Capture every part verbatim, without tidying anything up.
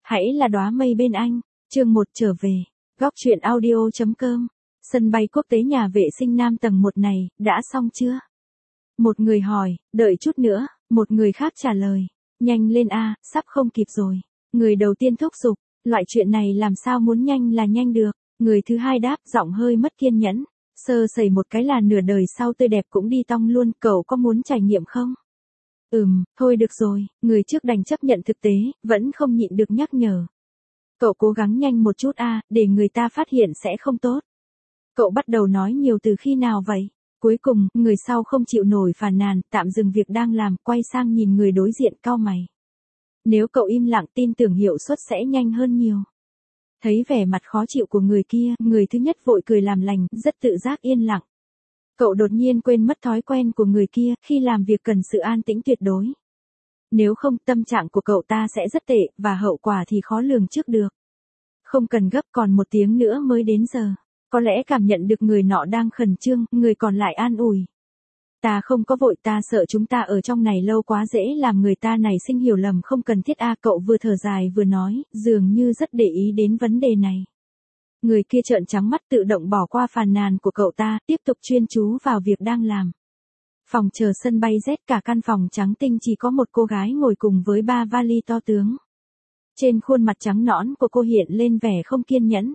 Hãy là đóa mây bên anh. Chương một trở về. Góc truyện audio.com. Sân bay quốc tế nhà vệ sinh Nam tầng một này, đã xong chưa? Một người hỏi, đợi chút nữa, một người khác trả lời. Nhanh lên a, sắp không kịp rồi. Người đầu tiên thúc giục, loại chuyện này làm sao muốn nhanh là nhanh được. Người thứ hai đáp giọng hơi mất kiên nhẫn. Sơ sẩy một cái là nửa đời sau tươi đẹp cũng đi tong luôn, cậu có muốn trải nghiệm không? Ừm, thôi được rồi, người trước đành chấp nhận thực tế, vẫn không nhịn được nhắc nhở. Cậu cố gắng nhanh một chút a, để người ta phát hiện sẽ không tốt. Cậu bắt đầu nói nhiều từ khi nào vậy? Cuối cùng, người sau không chịu nổi phàn nàn, tạm dừng việc đang làm, quay sang nhìn người đối diện cau mày. Nếu cậu im lặng tin tưởng hiệu suất sẽ nhanh hơn nhiều. Thấy vẻ mặt khó chịu của người kia, người thứ nhất vội cười làm lành, rất tự giác yên lặng. Cậu đột nhiên quên mất thói quen của người kia, khi làm việc cần sự an tĩnh tuyệt đối. Nếu không, tâm trạng của cậu ta sẽ rất tệ, và hậu quả thì khó lường trước được. Không cần gấp, còn một tiếng nữa mới đến giờ. Có lẽ cảm nhận được người nọ đang khẩn trương, người còn lại an ủi. Ta không có vội, ta sợ chúng ta ở trong này lâu quá dễ làm người ta này sinh hiểu lầm không cần thiết a. Cậu vừa thở dài vừa nói, dường như rất để ý đến vấn đề này. Người kia trợn trắng mắt tự động bỏ qua phàn nàn của cậu ta, tiếp tục chuyên chú vào việc đang làm. Phòng chờ sân bay Z, cả căn phòng trắng tinh chỉ có một cô gái ngồi cùng với ba vali to tướng. Trên khuôn mặt trắng nõn của cô hiện lên vẻ không kiên nhẫn.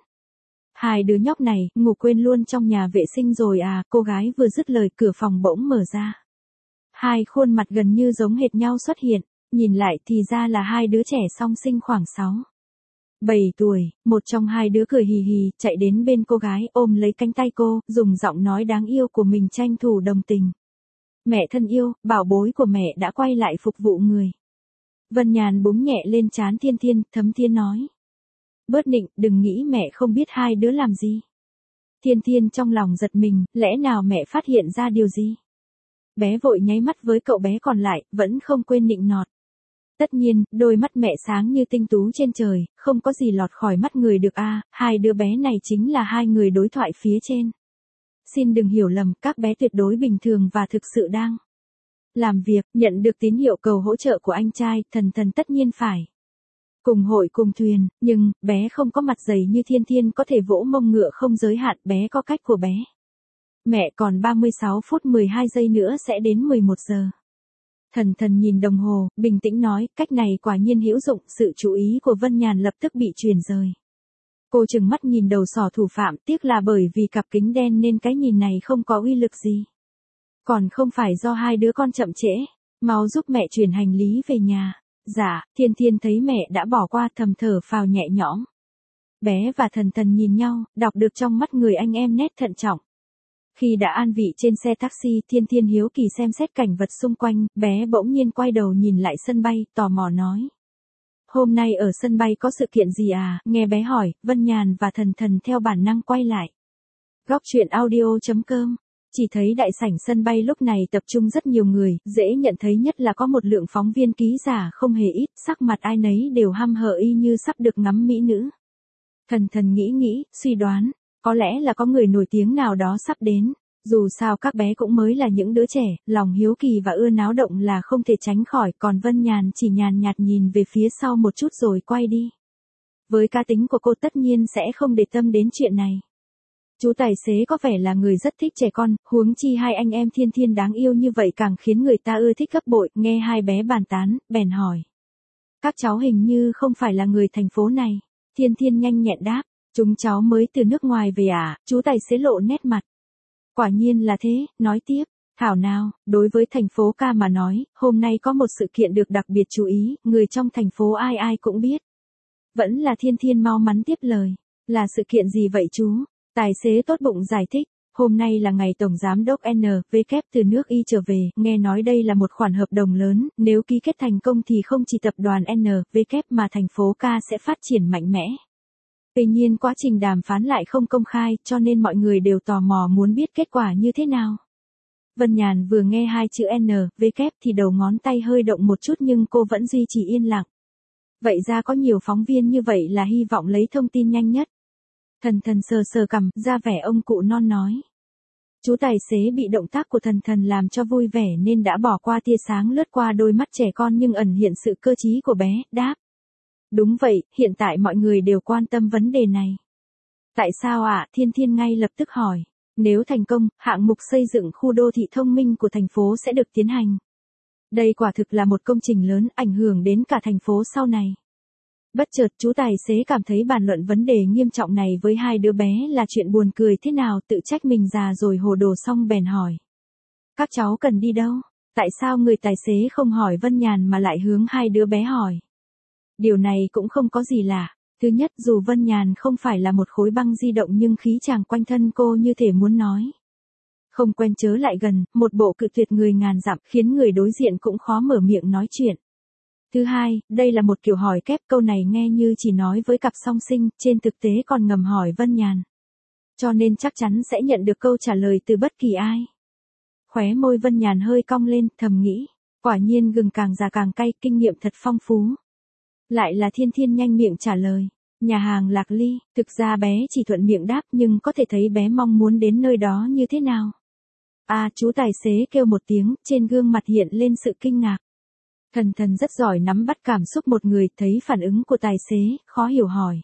Hai đứa nhóc này, ngủ quên luôn trong nhà vệ sinh rồi à, cô gái vừa dứt lời cửa phòng bỗng mở ra. Hai khuôn mặt gần như giống hệt nhau xuất hiện, nhìn lại thì ra là hai đứa trẻ song sinh khoảng sáu, bảy tuổi, một trong hai đứa cười hì hì, chạy đến bên cô gái ôm lấy cánh tay cô, dùng giọng nói đáng yêu của mình tranh thủ đồng tình. Mẹ thân yêu, bảo bối của mẹ đã quay lại phục vụ người. Vân Nhàn búng nhẹ lên trán Thiên Thiên, thấm thiên nói. Bớt nịnh, đừng nghĩ mẹ không biết hai đứa làm gì. Thiên Thiên trong lòng giật mình, lẽ nào mẹ phát hiện ra điều gì? Bé vội nháy mắt với cậu bé còn lại, vẫn không quên nịnh nọt. Tất nhiên, đôi mắt mẹ sáng như tinh tú trên trời, không có gì lọt khỏi mắt người được a. À, hai đứa bé này chính là hai người đối thoại phía trên. Xin đừng hiểu lầm, các bé tuyệt đối bình thường và thực sự đang làm việc, nhận được tín hiệu cầu hỗ trợ của anh trai, Thần Thần tất nhiên phải cùng hội cùng thuyền, nhưng, bé không có mặt dày như Thiên Thiên có thể vỗ mông ngựa không giới hạn, bé có cách của bé. Mẹ còn ba mươi sáu phút mười hai giây nữa sẽ đến mười một giờ. Thần Thần nhìn đồng hồ, bình tĩnh nói, cách này quả nhiên hữu dụng, sự chú ý của Vân Nhàn lập tức bị chuyển rời. Cô trừng mắt nhìn đầu sỏ thủ phạm, tiếc là bởi vì cặp kính đen nên cái nhìn này không có uy lực gì. Còn không phải do hai đứa con chậm trễ, mau giúp mẹ chuyển hành lý về nhà. Dạ, Thiên Thiên thấy mẹ đã bỏ qua thầm thở phào nhẹ nhõm. Bé và Thần Thần nhìn nhau, đọc được trong mắt người anh em nét thận trọng. Khi đã an vị trên xe taxi, Thiên Thiên hiếu kỳ xem xét cảnh vật xung quanh, bé bỗng nhiên quay đầu nhìn lại sân bay, tò mò nói. Hôm nay ở sân bay có sự kiện gì à? Nghe bé hỏi, Vân Nhàn và Thần Thần theo bản năng quay lại. Góc truyện audio.com. Chỉ thấy đại sảnh sân bay lúc này tập trung rất nhiều người, dễ nhận thấy nhất là có một lượng phóng viên ký giả không hề ít, sắc mặt ai nấy đều hăm hở y như sắp được ngắm mỹ nữ. Thần Thần nghĩ nghĩ, suy đoán, có lẽ là có người nổi tiếng nào đó sắp đến. Dù sao các bé cũng mới là những đứa trẻ, lòng hiếu kỳ và ưa náo động là không thể tránh khỏi, còn Vân Nhàn chỉ nhàn nhạt nhìn về phía sau một chút rồi quay đi. Với cá tính của cô tất nhiên sẽ không để tâm đến chuyện này. Chú tài xế có vẻ là người rất thích trẻ con, huống chi hai anh em Thiên Thiên đáng yêu như vậy càng khiến người ta ưa thích gấp bội, nghe hai bé bàn tán, bèn hỏi. Các cháu hình như không phải là người thành phố này. Thiên Thiên nhanh nhẹn đáp, chúng cháu mới từ nước ngoài về à, chú tài xế lộ nét mặt. Quả nhiên là thế, nói tiếp, thảo nào, đối với thành phố ca mà nói, hôm nay có một sự kiện được đặc biệt chú ý, người trong thành phố ai ai cũng biết. Vẫn là Thiên Thiên mau mắn tiếp lời, là sự kiện gì vậy chú? Tài xế tốt bụng giải thích, hôm nay là ngày Tổng Giám đốc en vê kép từ nước Y trở về, nghe nói đây là một khoản hợp đồng lớn, nếu ký kết thành công thì không chỉ tập đoàn en vê kép mà thành phố ca sẽ phát triển mạnh mẽ. Tuy nhiên quá trình đàm phán lại không công khai, cho nên mọi người đều tò mò muốn biết kết quả như thế nào. Vân Nhàn vừa nghe hai chữ en vê kép thì đầu ngón tay hơi động một chút nhưng cô vẫn duy trì yên lặng. Vậy ra có nhiều phóng viên như vậy là hy vọng lấy thông tin nhanh nhất. Thần Thần sờ sờ cằm, ra vẻ ông cụ non nói. Chú tài xế bị động tác của Thần Thần làm cho vui vẻ nên đã bỏ qua tia sáng lướt qua đôi mắt trẻ con nhưng ẩn hiện sự cơ trí của bé, đáp. Đúng vậy, hiện tại mọi người đều quan tâm vấn đề này. Tại sao ạ? À? Thiên Thiên ngay lập tức hỏi. Nếu thành công, hạng mục xây dựng khu đô thị thông minh của thành phố sẽ được tiến hành. Đây quả thực là một công trình lớn ảnh hưởng đến cả thành phố sau này. Bất chợt chú tài xế cảm thấy bàn luận vấn đề nghiêm trọng này với hai đứa bé là chuyện buồn cười thế nào, tự trách mình già rồi hồ đồ, xong bèn hỏi. Các cháu cần đi đâu? Tại sao người tài xế không hỏi Vân Nhàn mà lại hướng hai đứa bé hỏi? Điều này cũng không có gì lạ. Thứ nhất, dù Vân Nhàn không phải là một khối băng di động nhưng khí chàng quanh thân cô như thể muốn nói. Không quen chớ lại gần, một bộ cự tuyệt người ngàn dặm khiến người đối diện cũng khó mở miệng nói chuyện. Thứ hai, đây là một kiểu hỏi kép, câu này nghe như chỉ nói với cặp song sinh, trên thực tế còn ngầm hỏi Vân Nhàn. Cho nên chắc chắn sẽ nhận được câu trả lời từ bất kỳ ai. Khóe môi Vân Nhàn hơi cong lên, thầm nghĩ, quả nhiên gừng càng già càng cay, kinh nghiệm thật phong phú. Lại là Thiên Thiên nhanh miệng trả lời, nhà hàng Lạc Ly. Thực ra bé chỉ thuận miệng đáp nhưng có thể thấy bé mong muốn đến nơi đó như thế nào. À, chú tài xế kêu một tiếng, trên gương mặt hiện lên sự kinh ngạc. Thần thần rất giỏi nắm bắt cảm xúc một người, thấy phản ứng của tài xế, khó hiểu hỏi.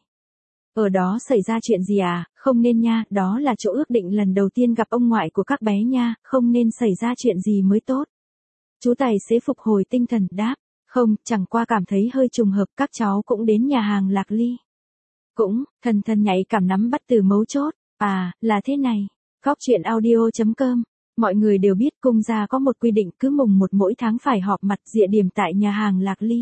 Ở đó xảy ra chuyện gì à? Không nên nha, đó là chỗ ước định lần đầu tiên gặp ông ngoại của các bé nha, không nên xảy ra chuyện gì mới tốt. Chú tài xế phục hồi tinh thần đáp, không, chẳng qua cảm thấy hơi trùng hợp, các cháu cũng đến nhà hàng Lạc Ly. Cũng, thần thần nhạy cảm nắm bắt từ mấu chốt, à, là thế này. Góc truyện audio chấm com. Mọi người đều biết cung gia có một quy định cứ mùng một mỗi tháng phải họp mặt, địa điểm tại nhà hàng Lạc Ly.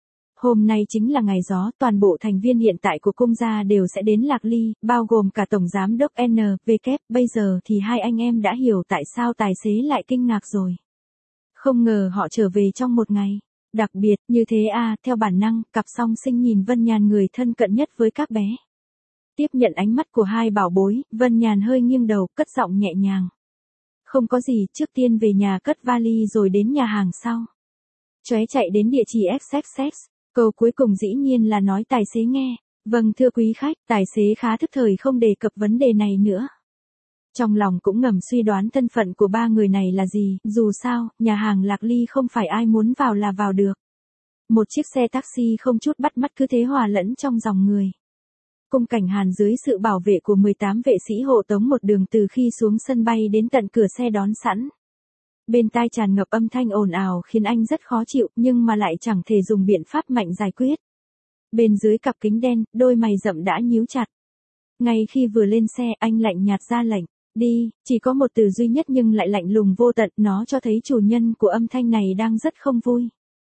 Hôm nay chính là ngày gió, toàn bộ thành viên hiện tại của cung gia đều sẽ đến Lạc Ly, bao gồm cả Tổng Giám đốc en vê kép, bây giờ thì hai anh em đã hiểu tại sao tài xế lại kinh ngạc rồi. Không ngờ họ trở về trong một ngày. Đặc biệt, như thế à, theo bản năng, cặp song sinh nhìn Vân Nhàn, người thân cận nhất với các bé. Tiếp nhận ánh mắt của hai bảo bối, Vân Nhàn hơi nghiêng đầu, cất giọng nhẹ nhàng. Không có gì, trước tiên về nhà cất vali rồi đến nhà hàng sau. Chóe chạy đến địa chỉ ích ích ích, câu cuối cùng dĩ nhiên là nói tài xế nghe. Vâng thưa quý khách, tài xế khá thức thời không đề cập vấn đề này nữa. Trong lòng cũng ngầm suy đoán thân phận của ba người này là gì, dù sao, nhà hàng Lạc Ly không phải ai muốn vào là vào được. Một chiếc xe taxi không chút bắt mắt cứ thế hòa lẫn trong dòng người. Cung Cảnh Hàn dưới sự bảo vệ của mười tám vệ sĩ hộ tống một đường từ khi xuống sân bay đến tận cửa xe đón sẵn. Bên tai tràn ngập âm thanh ồn ào khiến anh rất khó chịu, nhưng mà lại chẳng thể dùng biện pháp mạnh giải quyết. Bên dưới cặp kính đen, đôi mày rậm đã nhíu chặt. Ngay khi vừa lên xe, anh lạnh nhạt ra lệnh, đi, chỉ có một từ duy nhất nhưng lại lạnh lùng vô tận, nó cho thấy chủ nhân của âm thanh này đang rất không vui.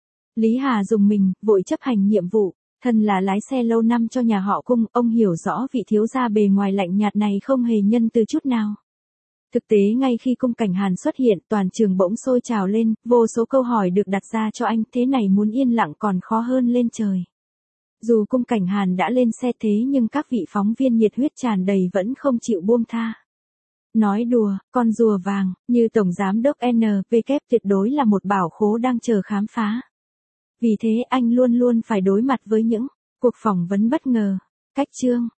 Lý Hà dùng mình, vội chấp hành nhiệm vụ. Thân là lái xe lâu năm cho nhà họ Cung, ông hiểu rõ vị thiếu gia bề ngoài lạnh nhạt này không hề nhân từ chút nào. Thực tế ngay khi Cung Cảnh Hàn xuất hiện, toàn trường bỗng sôi trào lên, vô số câu hỏi được đặt ra cho anh, thế này muốn yên lặng còn khó hơn lên trời. Dù Cung Cảnh Hàn đã lên xe thế nhưng các vị phóng viên nhiệt huyết tràn đầy vẫn không chịu buông tha. Nói đùa, con rùa vàng, như Tổng Giám đốc en vê kép tuyệt đối là một bảo khố đang chờ khám phá. Vì thế anh luôn luôn phải đối mặt với những cuộc phỏng vấn bất ngờ. Cách chương